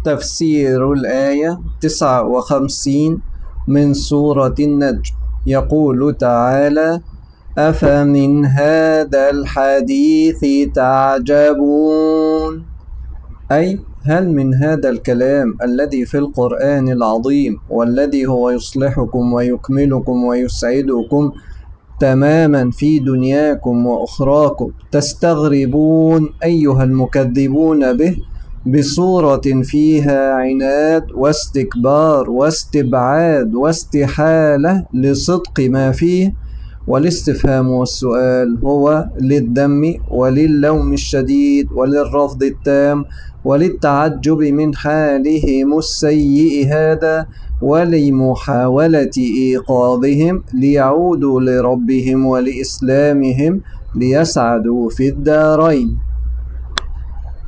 تفسير الآية 59 من سورة النجم. يقول تعالى: أفمن هذا الحديث تعجبون، أي هل من هذا الكلام الذي في القرآن العظيم والذي هو يصلحكم ويكملكم ويسعدكم تماما في دنياكم وأخراكم تستغربون أيها المكذبون به بصورة فيها عناد واستكبار واستبعاد واستحالة لصدق ما فيه؟ والاستفهام والسؤال هو للذم وللوم الشديد وللرفض التام وللتعجب من حالهم السيء هذا، ولمحاولة إيقاظهم ليعودوا لربهم ولإسلامهم ليسعدوا في الدارين.